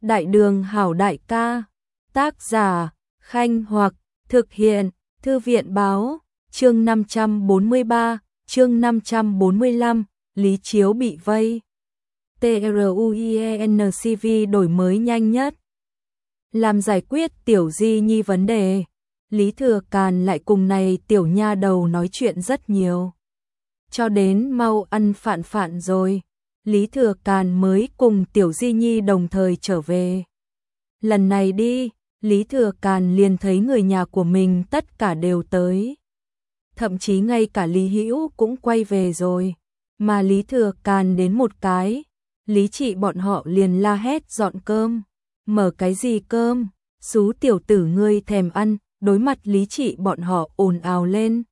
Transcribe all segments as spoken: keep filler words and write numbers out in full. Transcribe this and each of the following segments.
Đại đường hảo đại ca, tác giả, Khanh Hoặc, thực hiện, Thư viện Báo, chương năm trăm bốn mươi ba, chương năm trăm bốn mươi lăm, Lý Chiếu bị vây. TRUIENCV đổi mới nhanh nhất. Làm giải quyết Tiểu Di Nhi vấn đề, Lý Thừa Càn lại cùng này tiểu nha đầu nói chuyện rất nhiều. Cho đến mau ăn phạn phạn rồi, Lý Thừa Càn mới cùng Tiểu Di Nhi đồng thời trở về. Lần này đi, Lý Thừa Càn liền thấy người nhà của mình tất cả đều tới. Thậm chí ngay cả Lý Hữu cũng quay về rồi. Mà Lý Thừa Càn đến một cái, Lý Trị bọn họ liền la hét dọn cơm. Mở cái gì cơm? Xú tiểu tử ngươi thèm ăn, đối mặt Lý Trị bọn họ ồn ào lên.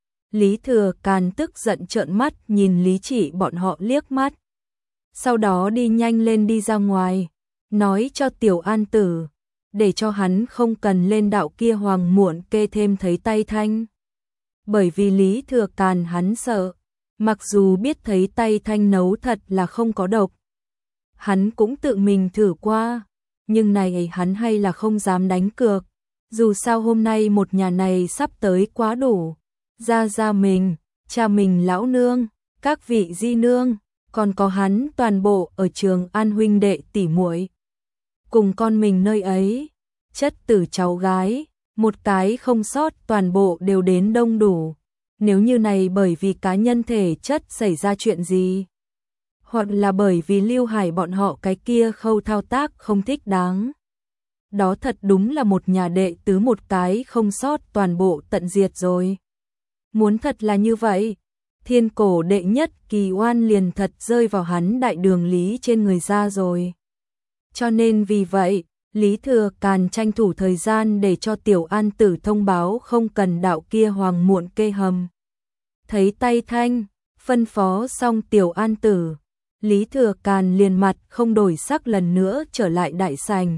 Lý Thừa Càn tức giận trợn mắt nhìn Lý Trị bọn họ liếc mắt. Sau đó đi nhanh lên đi ra ngoài, nói cho Tiểu An Tử, để cho hắn không cần lên đạo kia hoàng muộn kê thêm thấy tay thanh. Bởi vì Lý Thừa Càn hắn sợ, mặc dù biết thấy tay thanh nấu thật là không có độc. Hắn cũng tự mình thử qua, nhưng này hắn hay là không dám đánh cược. Dù sao hôm nay một nhà này sắp tới quá đủ. Gia Gia mình, cha mình lão nương, các vị di nương, còn có hắn toàn bộ ở Trường An huynh đệ tỷ muội. Cùng con mình nơi ấy, chất tử cháu gái, một cái không sót toàn bộ đều đến đông đủ. Nếu như này bởi vì cá nhân thể chất xảy ra chuyện gì, hoặc là bởi vì Lưu Hải bọn họ cái kia khâu thao tác không thích đáng. Đó thật đúng là một nhà đệ tứ một cái không sót toàn bộ tận diệt rồi. Muốn thật là như vậy, thiên cổ đệ nhất kỳ oan liền thật rơi vào hắn đại đường Lý trên người ra rồi. Cho nên vì vậy, Lý Thừa Càn tranh thủ thời gian để cho Tiểu An Tử thông báo không cần đạo kia hoàng muộn kê hầm. Thấy tay thanh, phân phó xong Tiểu An Tử, Lý Thừa Càn liền mặt không đổi sắc lần nữa trở lại đại sảnh.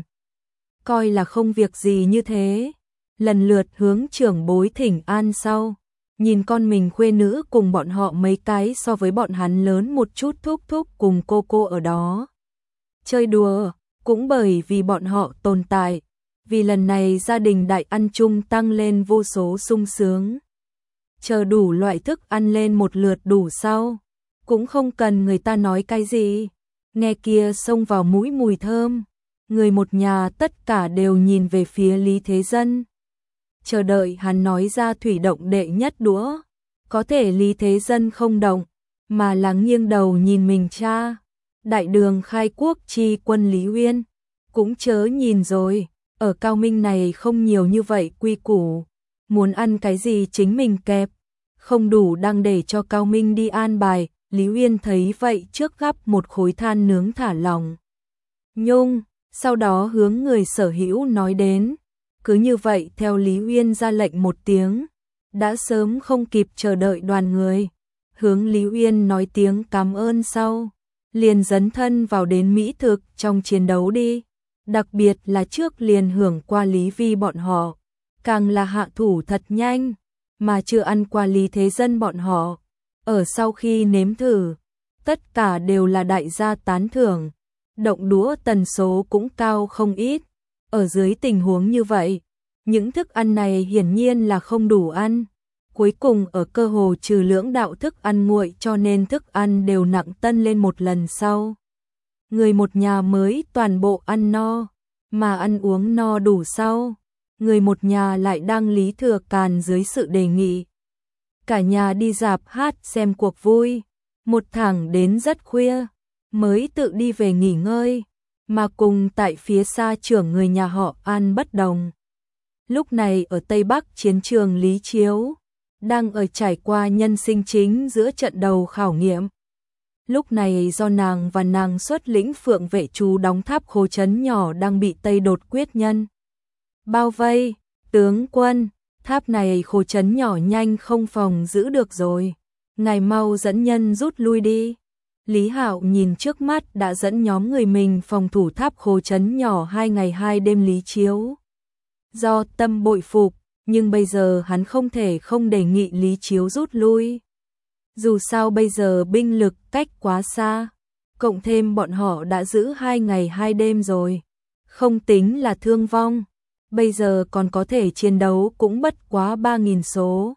Coi là không việc gì như thế, lần lượt hướng trưởng bối thỉnh an sau. Nhìn con mình khuê nữ cùng bọn họ mấy cái so với bọn hắn lớn một chút thúc thúc cùng cô cô ở đó. Chơi đùa, cũng bởi vì bọn họ tồn tại, vì lần này gia đình đại ăn chung tăng lên vô số sung sướng. Chờ đủ loại thức ăn lên một lượt đủ sau, cũng không cần người ta nói cái gì, nghe kia xông vào mũi mùi thơm. Người một nhà tất cả đều nhìn về phía Lý Thế Dân. Chờ đợi hắn nói ra thủy động đệ nhất đũa. Có thể Lý Thế Dân không động, mà là nghiêng đầu nhìn mình cha. Đại đường khai quốc chi quân Lý Uyên. Cũng chớ nhìn rồi, ở Cao Minh này không nhiều như vậy quy củ. Muốn ăn cái gì chính mình kẹp. Không đủ đang để cho Cao Minh đi an bài. Lý Uyên thấy vậy trước gắp một khối than nướng thả lỏng. Nhung, sau đó hướng người sở hữu nói đến. Cứ như vậy theo Lý Uyên ra lệnh một tiếng, đã sớm không kịp chờ đợi đoàn người, hướng Lý Uyên nói tiếng cảm ơn sau, liền dấn thân vào đến mỹ thực trong chiến đấu đi, đặc biệt là trước liền hưởng qua Lý Vi bọn họ, càng là hạ thủ thật nhanh, mà chưa ăn qua Lý Thế Dân bọn họ, ở sau khi nếm thử, tất cả đều là đại gia tán thưởng, động đũa tần số cũng cao không ít. Ở dưới tình huống như vậy, những thức ăn này hiển nhiên là không đủ ăn. Cuối cùng ở cơ hồ trừ lưỡng đạo thức ăn nguội cho nên thức ăn đều nặng tân lên một lần sau. Người một nhà mới toàn bộ ăn no, mà ăn uống no đủ sau. Người một nhà lại đang Lý Thừa Càn dưới sự đề nghị. Cả nhà đi rạp hát xem cuộc vui, một thẳng đến rất khuya, mới tự đi về nghỉ ngơi. Mà cùng tại phía xa trưởng người nhà họ An bất đồng. Lúc này ở Tây Bắc chiến trường Lý Chiếu, đang ở trải qua nhân sinh chính giữa trận đầu khảo nghiệm. Lúc này do nàng và nàng xuất lĩnh phượng vệ chú đóng tháp khố trấn nhỏ đang bị Tây đột quyết nhân. Bao vây, tướng quân, tháp này khố trấn nhỏ nhanh không phòng giữ được rồi. Ngài mau dẫn nhân rút lui đi. Lý Hạo nhìn trước mắt đã dẫn nhóm người mình phòng thủ tháp khố trấn nhỏ hai ngày hai đêm Lý Chiếu. Do tâm bội phục, nhưng bây giờ hắn không thể không đề nghị Lý Chiếu rút lui. Dù sao bây giờ binh lực cách quá xa, cộng thêm bọn họ đã giữ hai ngày hai đêm rồi. không tính là thương vong, bây giờ còn có thể chiến đấu cũng bất quá ba nghìn số.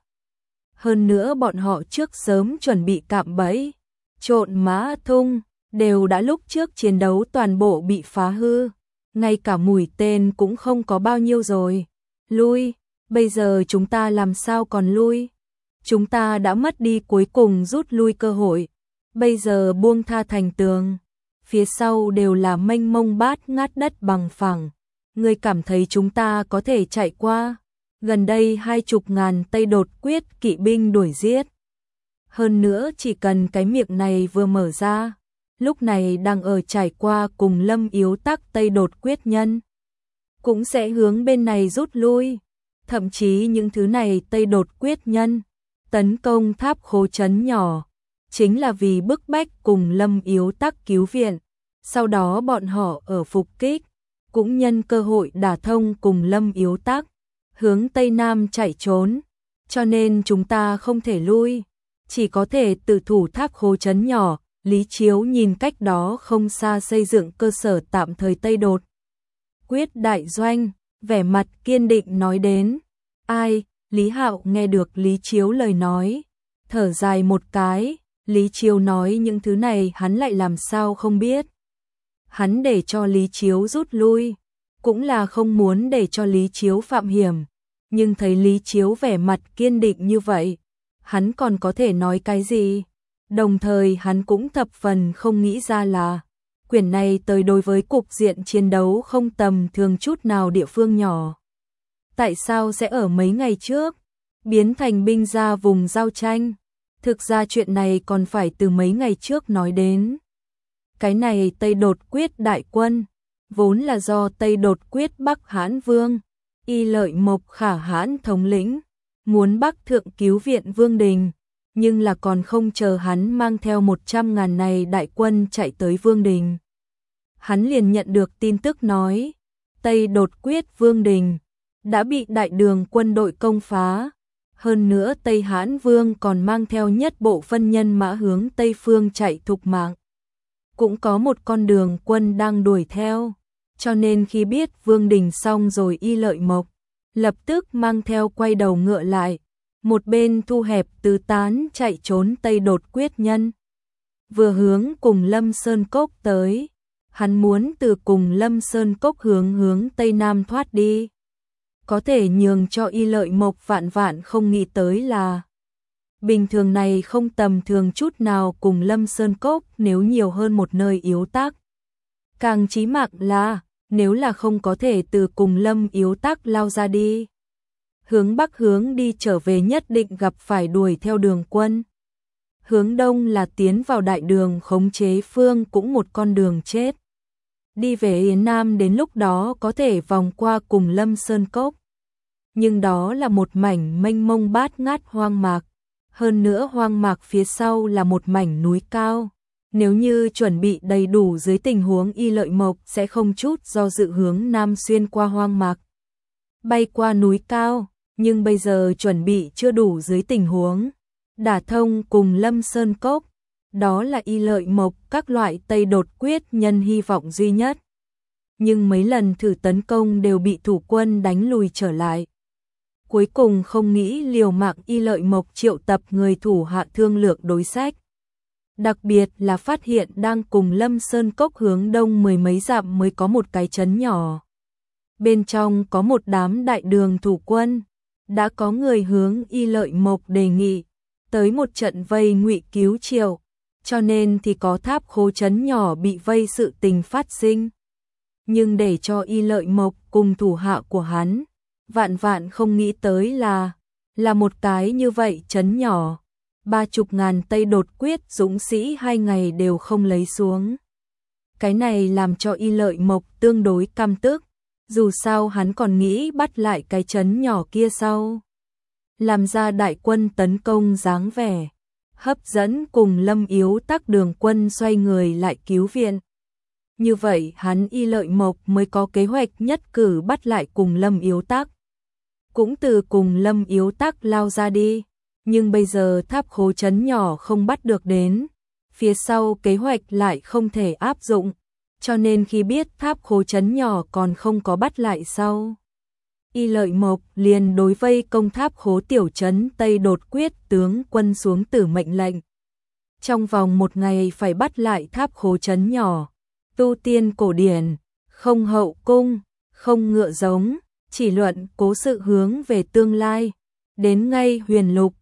Hơn nữa bọn họ trước sớm chuẩn bị cạm bẫy, trộn mã thung, đều đã lúc trước chiến đấu toàn bộ bị phá hư, ngay cả mũi tên cũng không có bao nhiêu rồi. Lui, bây giờ chúng ta làm sao còn lui? Chúng ta đã mất đi cuối cùng rút lui cơ hội, bây giờ buông tha thành tường, phía sau đều là mênh mông bát ngát đất bằng phẳng. Ngươi cảm thấy chúng ta có thể chạy qua? Gần đây hai chục ngàn Tây đột quyết kỵ binh đuổi giết. Hơn nữa chỉ cần cái miệng này vừa mở ra, lúc này đang ở trải qua cùng Lâm Yếu Tắc Tây đột quyết nhân, cũng sẽ hướng bên này rút lui. Thậm chí những thứ này Tây đột quyết nhân tấn công tháp khố trấn nhỏ, chính là vì bức bách cùng Lâm Yếu Tắc cứu viện. Sau đó bọn họ ở phục kích, cũng nhân cơ hội đả thông cùng Lâm Yếu Tắc, hướng Tây Nam chạy trốn. Cho nên chúng ta không thể lui, chỉ có thể tự thủ tháp khố trấn nhỏ. Lý Chiếu nhìn cách đó không xa xây dựng cơ sở tạm thời Tây đột quyết đại doanh, vẻ mặt kiên định nói đến. Ai? Lý Hạo nghe được Lý Chiếu lời nói, thở dài một cái. Lý Chiếu nói những thứ này hắn lại làm sao không biết. Hắn để cho Lý Chiếu rút lui, cũng là không muốn để cho Lý Chiếu phạm hiểm, nhưng thấy Lý Chiếu vẻ mặt kiên định như vậy, hắn còn có thể nói cái gì? Đồng thời hắn cũng thập phần không nghĩ ra là quyển này tới đối với cục diện chiến đấu không tầm thường chút nào địa phương nhỏ. Tại sao sẽ ở mấy ngày trước biến thành binh ra vùng giao tranh? Thực ra chuyện này còn phải từ mấy ngày trước nói đến. Cái này Tây đột quyết đại quân, vốn là do Tây đột quyết Bắc Hãn Vương, Y Lợi Mộc Khả Hãn thống lĩnh, muốn Bắc thượng cứu viện Vương Đình, nhưng là còn không chờ hắn mang theo một trăm ngàn này đại quân chạy tới Vương Đình. Hắn liền nhận được tin tức nói, Tây đột quyết Vương Đình đã bị đại đường quân đội công phá. Hơn nữa Tây Hãn Vương còn mang theo nhất bộ phân nhân mã hướng Tây phương chạy thục mạng. Cũng có một con đường quân đang đuổi theo, cho nên khi biết Vương Đình xong rồi Y Lợi Mộc, lập tức mang theo quay đầu ngựa lại, một bên thu hẹp tứ tán chạy trốn Tây đột quyết nhân. Vừa hướng cùng Lâm Sơn Cốc tới, hắn muốn từ cùng Lâm Sơn Cốc hướng hướng Tây Nam thoát đi. Có thể nhường cho Y Lợi Mộc vạn vạn không nghĩ tới là bình thường này không tầm thường chút nào cùng Lâm Sơn Cốc nếu nhiều hơn một nơi yếu tắc. Càng chí mạng là nếu là không có thể từ cùng Lâm yếu tắc lao ra đi, hướng Bắc hướng đi trở về nhất định gặp phải đuổi theo đường quân. Hướng Đông là tiến vào đại đường khống chế phương cũng một con đường chết. Đi về Yến Nam đến lúc đó có thể vòng qua cùng Lâm Sơn Cốc. Nhưng đó là một mảnh mênh mông bát ngát hoang mạc. Hơn nữa hoang mạc phía sau là một mảnh núi cao. Nếu như chuẩn bị đầy đủ dưới tình huống Y Lợi Mộc sẽ không chút do dự hướng Nam xuyên qua hoang mạc, bay qua núi cao. Nhưng bây giờ chuẩn bị chưa đủ dưới tình huống đả thông cùng Lâm Sơn Cốc. Đó là Y Lợi Mộc các loại Tây đột quyết nhân hy vọng duy nhất. Nhưng mấy lần thử tấn công đều bị thủ quân đánh lùi trở lại. Cuối cùng không nghĩ liều mạng, Y Lợi Mộc triệu tập người thủ hạ thương lượng đối sách. Đặc biệt là phát hiện đang cùng Lâm Sơn Cốc hướng đông mười mấy dặm mới có một cái trấn nhỏ. Bên trong có một đám đại đường thủ quân. Đã có người hướng Y Lợi Mộc đề nghị tới một trận vây ngụy cứu Triệu, cho nên thì có tháp khố trấn nhỏ bị vây sự tình phát sinh. Nhưng để cho Y Lợi Mộc cùng thủ hạ của hắn vạn vạn không nghĩ tới là là một cái như vậy trấn nhỏ, ba chục ngàn Tây đột quyết dũng sĩ hai ngày đều không lấy xuống. Cái này làm cho Y Lợi Mộc tương đối căm tức. Dù sao hắn còn nghĩ bắt lại cái trấn nhỏ kia sau, làm ra đại quân tấn công dáng vẻ, hấp dẫn cùng Lâm yếu tắc đường quân xoay người lại cứu viện. Như vậy hắn Y Lợi Mộc mới có kế hoạch nhất cử bắt lại cùng Lâm yếu tắc. Cũng từ cùng Lâm yếu tắc lao ra đi, nhưng bây giờ tháp khố trấn nhỏ không bắt được đến, phía sau kế hoạch lại không thể áp dụng. cho nên khi biết tháp khố trấn nhỏ còn không có bắt lại sau. Y Lợi Mộc liền đối vây công tháp khố tiểu trấn Tây đột quyết tướng quân xuống tử mệnh lệnh. Trong vòng một ngày phải bắt lại tháp khố trấn nhỏ, tu tiên cổ điển, không hậu cung, không ngựa giống, chỉ luận cố sự hướng về tương lai. Đến ngay huyền lục,